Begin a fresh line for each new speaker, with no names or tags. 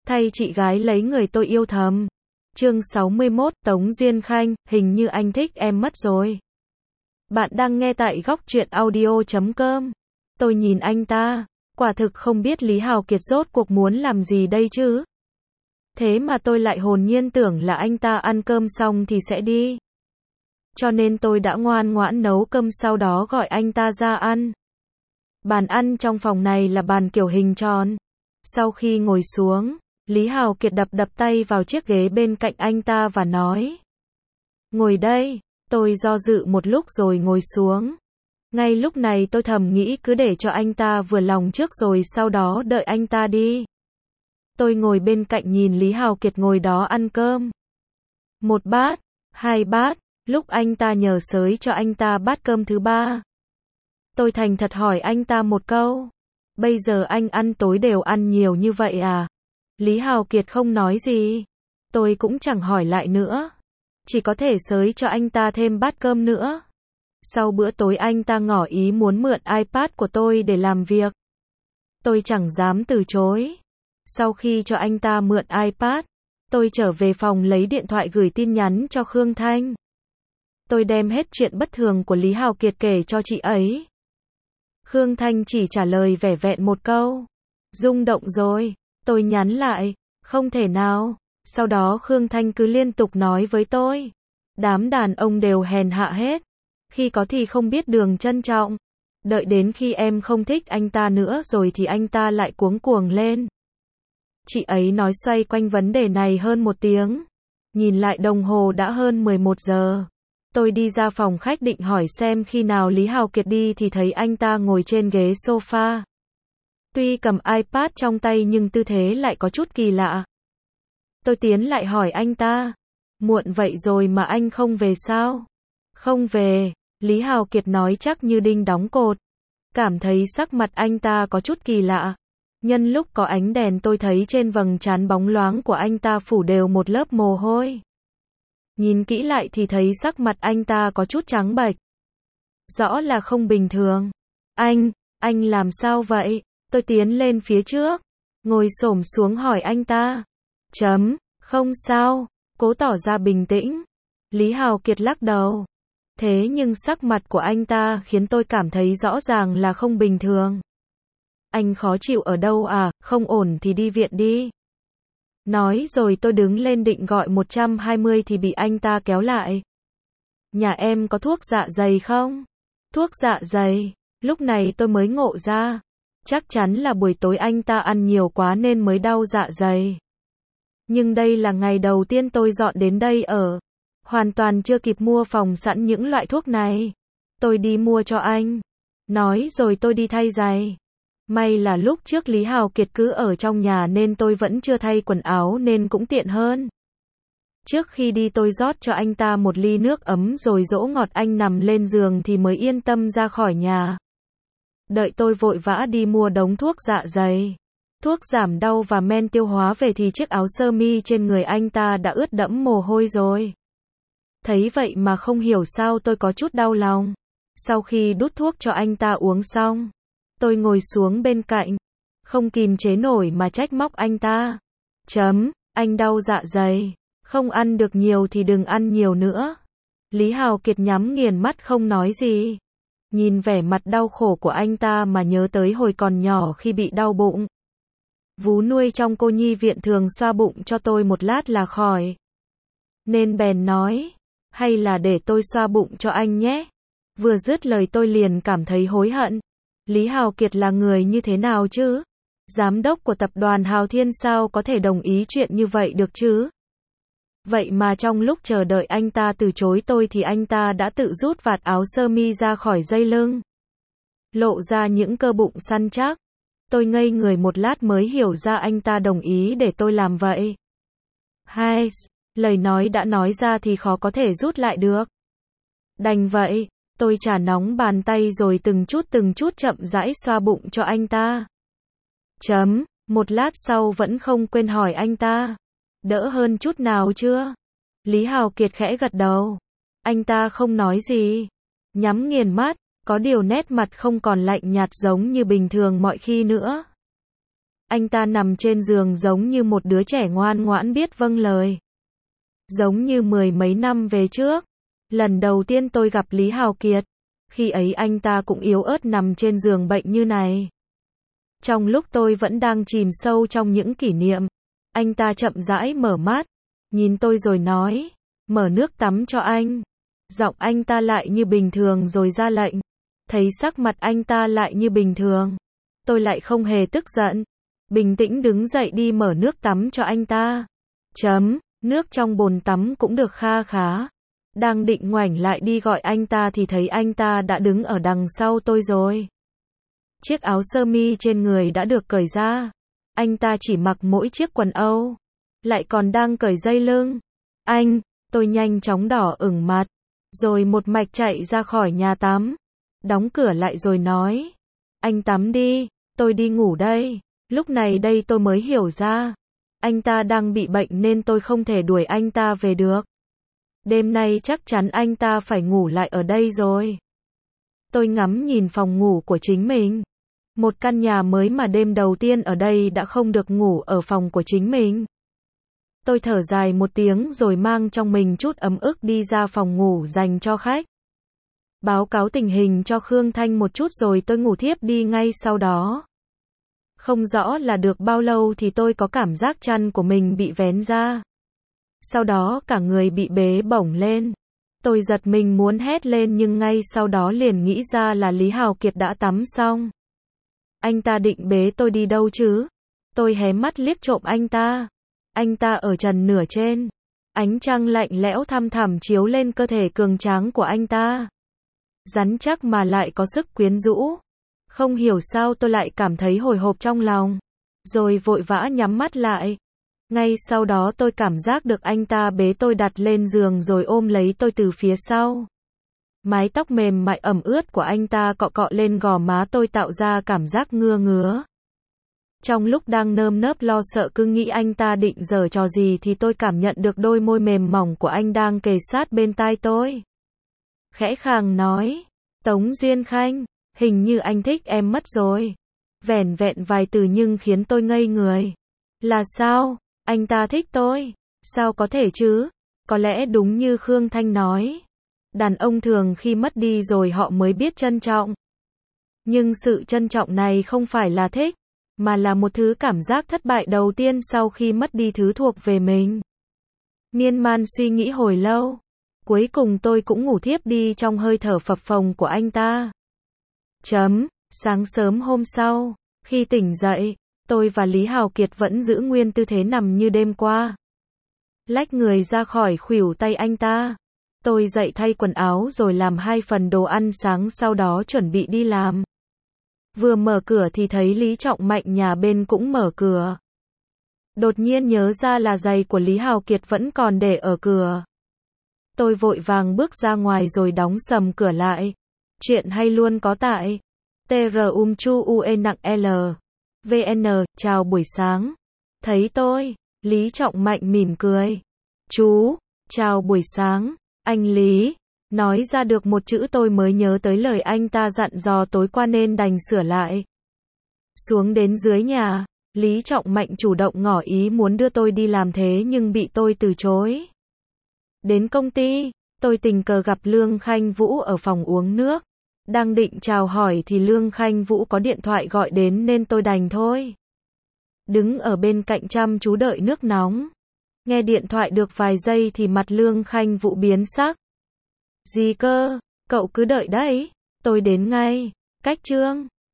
thay chị gái lấy người tôi yêu thầm. Chương 61, Tống Duyên Khanh, hình như anh thích em mất rồi. Bạn đang nghe tại góc truyện audio.com. Tôi nhìn anh ta, quả thực không biết Lý Hào Kiệt rốt cuộc muốn làm gì đây chứ. Thế mà tôi lại hồn nhiên tưởng là anh ta ăn cơm xong thì sẽ đi. Cho nên tôi đã ngoan ngoãn nấu cơm sau đó gọi anh ta ra ăn. Bàn ăn trong phòng này là bàn kiểu hình tròn. Sau khi ngồi xuống, Lý Hào Kiệt đập đập tay vào chiếc ghế bên cạnh anh ta và nói: ngồi đây. Tôi do dự một lúc rồi ngồi xuống. Ngay lúc này tôi thầm nghĩ cứ để cho anh ta vừa lòng trước rồi sau đó đợi anh ta đi. Tôi ngồi bên cạnh nhìn Lý Hào Kiệt ngồi đó ăn cơm. Một bát, hai bát, lúc anh ta nhờ xới cho anh ta bát cơm thứ ba. Tôi thành thật hỏi anh ta một câu: bây giờ anh ăn tối đều ăn nhiều như vậy à? Lý Hào Kiệt không nói gì. Tôi cũng chẳng hỏi lại nữa. Chỉ có thể xới cho anh ta thêm bát cơm nữa. Sau bữa tối anh ta ngỏ ý muốn mượn iPad của tôi để làm việc. Tôi chẳng dám từ chối. Sau khi cho anh ta mượn iPad, tôi trở về phòng lấy điện thoại gửi tin nhắn cho Khương Thanh. Tôi đem hết chuyện bất thường của Lý Hào Kiệt kể cho chị ấy. Khương Thanh chỉ trả lời vẻn vẹn một câu: rung động rồi. Tôi nhắn lại: không thể nào. Sau đó Khương Thanh cứ liên tục nói với tôi: đám đàn ông đều hèn hạ hết. Khi có thì không biết đường trân trọng. Đợi đến khi em không thích anh ta nữa rồi thì anh ta lại cuống cuồng lên. Chị ấy nói xoay quanh vấn đề này hơn một tiếng. Nhìn lại đồng hồ đã hơn 11 giờ. Tôi đi ra phòng khách định hỏi xem khi nào Lý Hào Kiệt đi thì thấy anh ta ngồi trên ghế sofa. Tuy cầm iPad trong tay nhưng tư thế lại có chút kỳ lạ. Tôi tiến lại hỏi anh ta: muộn vậy rồi mà anh không về sao? Không về, Lý Hào Kiệt nói chắc như đinh đóng cột. Cảm thấy sắc mặt anh ta có chút kỳ lạ. Nhân lúc có ánh đèn tôi thấy trên vầng trán bóng loáng của anh ta phủ đều một lớp mồ hôi. Nhìn kỹ lại thì thấy sắc mặt anh ta có chút trắng bệch. Rõ là không bình thường. Anh làm sao vậy? Tôi tiến lên phía trước, ngồi xổm xuống hỏi anh ta. Không sao, cố tỏ ra bình tĩnh. Lý Hào Kiệt lắc đầu. Thế nhưng sắc mặt của anh ta khiến tôi cảm thấy rõ ràng là không bình thường. Anh khó chịu ở đâu à, không ổn thì đi viện đi. Nói rồi tôi đứng lên định gọi 120 thì bị anh ta kéo lại. Nhà em có thuốc dạ dày không? Thuốc dạ dày, lúc này tôi mới ngộ ra. Chắc chắn là buổi tối anh ta ăn nhiều quá nên mới đau dạ dày. Nhưng đây là ngày đầu tiên tôi dọn đến đây ở. Hoàn toàn chưa kịp mua phòng sẵn những loại thuốc này. Tôi đi mua cho anh. Nói rồi tôi đi thay giày. May là lúc trước Lý Hào Kiệt cứ ở trong nhà nên tôi vẫn chưa thay quần áo nên cũng tiện hơn. Trước khi đi tôi rót cho anh ta một ly nước ấm rồi dỗ ngọt anh nằm lên giường thì mới yên tâm ra khỏi nhà. Đợi tôi vội vã đi mua đống thuốc dạ dày, thuốc giảm đau và men tiêu hóa về thì chiếc áo sơ mi trên người anh ta đã ướt đẫm mồ hôi rồi. Thấy vậy mà không hiểu sao tôi có chút đau lòng. Sau khi đút thuốc cho anh ta uống xong, tôi ngồi xuống bên cạnh, không kìm chế nổi mà trách móc anh ta. Anh đau dạ dày, không ăn được nhiều thì đừng ăn nhiều nữa. Lý Hào Kiệt nhắm nghiền mắt không nói gì. Nhìn vẻ mặt đau khổ của anh ta mà nhớ tới hồi còn nhỏ khi bị đau bụng. Vú nuôi trong cô nhi viện thường xoa bụng cho tôi một lát là khỏi. Nên bèn nói, hay là để tôi xoa bụng cho anh nhé. Vừa dứt lời tôi liền cảm thấy hối hận. Lý Hào Kiệt là người như thế nào chứ? Giám đốc của tập đoàn Hào Thiên sao có thể đồng ý chuyện như vậy được chứ? Vậy mà trong lúc chờ đợi anh ta từ chối tôi thì anh ta đã tự rút vạt áo sơ mi ra khỏi dây lưng. Lộ ra những cơ bụng săn chắc. Tôi ngây người một lát mới hiểu ra anh ta đồng ý để tôi làm vậy. Hai, lời nói đã nói ra thì khó có thể rút lại được. Đành vậy, tôi chà nóng bàn tay rồi từng chút chậm rãi xoa bụng cho anh ta. Một lát sau vẫn không quên hỏi anh ta. Đỡ hơn chút nào chưa? Lý Hào Kiệt khẽ gật đầu. Anh ta không nói gì. Nhắm nghiền mắt, có điều nét mặt không còn lạnh nhạt giống như bình thường mọi khi nữa. Anh ta nằm trên giường giống như một đứa trẻ ngoan ngoãn biết vâng lời. Giống như mười mấy năm về trước, lần đầu tiên tôi gặp Lý Hào Kiệt, khi ấy anh ta cũng yếu ớt nằm trên giường bệnh như này. Trong lúc tôi vẫn đang chìm sâu trong những kỷ niệm, anh ta chậm rãi mở mắt, nhìn tôi rồi nói, mở nước tắm cho anh. Giọng anh ta lại như bình thường rồi ra lệnh. Thấy sắc mặt anh ta lại như bình thường, tôi lại không hề tức giận. Bình tĩnh đứng dậy đi mở nước tắm cho anh ta. Nước trong bồn tắm cũng được kha khá. Đang định ngoảnh lại đi gọi anh ta thì thấy anh ta đã đứng ở đằng sau tôi rồi. Chiếc áo sơ mi trên người đã được cởi ra. Anh ta chỉ mặc mỗi chiếc quần âu, lại còn đang cởi dây lưng. Tôi nhanh chóng đỏ ửng mặt, rồi một mạch chạy ra khỏi nhà tắm, đóng cửa lại rồi nói, anh tắm đi, tôi đi ngủ đây. Lúc này đây tôi mới hiểu ra, anh ta đang bị bệnh nên tôi không thể đuổi anh ta về được. Đêm nay chắc chắn anh ta phải ngủ lại ở đây rồi. Tôi ngắm nhìn phòng ngủ của chính mình. Một căn nhà mới mà đêm đầu tiên ở đây đã không được ngủ ở phòng của chính mình. Tôi thở dài một tiếng rồi mang trong mình chút ấm ức đi ra phòng ngủ dành cho khách. Báo cáo tình hình cho Khương Thanh một chút rồi tôi ngủ thiếp đi ngay sau đó. Không rõ là được bao lâu thì tôi có cảm giác chăn của mình bị vén ra. Sau đó cả người bị bế bổng lên. Tôi giật mình muốn hét lên nhưng ngay sau đó liền nghĩ ra là Lý Hào Kiệt đã tắm xong. Anh ta định bế tôi đi đâu chứ? Tôi hé mắt liếc trộm anh ta. Anh ta ở trần nửa trên. Ánh trăng lạnh lẽo thăm thẳm chiếu lên cơ thể cường tráng của anh ta. Rắn chắc mà lại có sức quyến rũ. Không hiểu sao tôi lại cảm thấy hồi hộp trong lòng. Rồi vội vã nhắm mắt lại. Ngay sau đó tôi cảm giác được anh ta bế tôi đặt lên giường rồi ôm lấy tôi từ phía sau. Mái tóc mềm mại ẩm ướt của anh ta cọ cọ lên gò má tôi tạo ra cảm giác ngứa ngứa. Trong lúc đang nơm nớp lo sợ cứ nghĩ anh ta định giở trò gì thì tôi cảm nhận được đôi môi mềm mỏng của anh đang kề sát bên tai tôi. Khẽ khàng nói, Tống Duyên Khanh, hình như anh thích em mất rồi. Vẻn vẹn vài từ nhưng khiến tôi ngây người. Là sao? Anh ta thích tôi? Sao có thể chứ? Có lẽ đúng như Khương Thanh nói. Đàn ông thường khi mất đi rồi họ mới biết trân trọng. Nhưng sự trân trọng này không phải là thích, mà là một thứ cảm giác thất bại đầu tiên sau khi mất đi thứ thuộc về mình. Miên man suy nghĩ hồi lâu. Cuối cùng tôi cũng ngủ thiếp đi trong hơi thở phập phồng của anh ta. Sáng sớm hôm sau, khi tỉnh dậy, tôi và Lý Hào Kiệt vẫn giữ nguyên tư thế nằm như đêm qua. Lách người ra khỏi khuỷu tay anh ta. Tôi dậy thay quần áo rồi làm 2 phần đồ ăn sáng sau đó chuẩn bị đi làm. Vừa mở cửa thì thấy Lý Trọng Mạnh nhà bên cũng mở cửa. Đột nhiên nhớ ra là giày của Lý Hào Kiệt vẫn còn để ở cửa. Tôi vội vàng bước ra ngoài rồi đóng sầm cửa lại. Chuyện hay luôn có tại Chu UE nặng L. VN, chào buổi sáng. Thấy tôi, Lý Trọng Mạnh mỉm cười. Chú, chào buổi sáng, anh Lý. Nói ra được một chữ tôi mới nhớ tới lời anh ta dặn dò tối qua nên đành sửa lại. Xuống đến dưới nhà, Lý Trọng Mạnh chủ động ngỏ ý muốn đưa tôi đi làm thế nhưng bị tôi từ chối. Đến công ty, tôi tình cờ gặp Lương Khanh Vũ ở phòng uống nước. Đang định chào hỏi thì Lương Khanh Vũ có điện thoại gọi đến nên tôi đành thôi. Đứng ở bên cạnh chăm chú đợi nước nóng. Nghe điện thoại được vài giây thì mặt Lương Khanh Vũ biến sắc. Gì cơ, cậu cứ đợi đấy, tôi đến ngay. Cách Trương.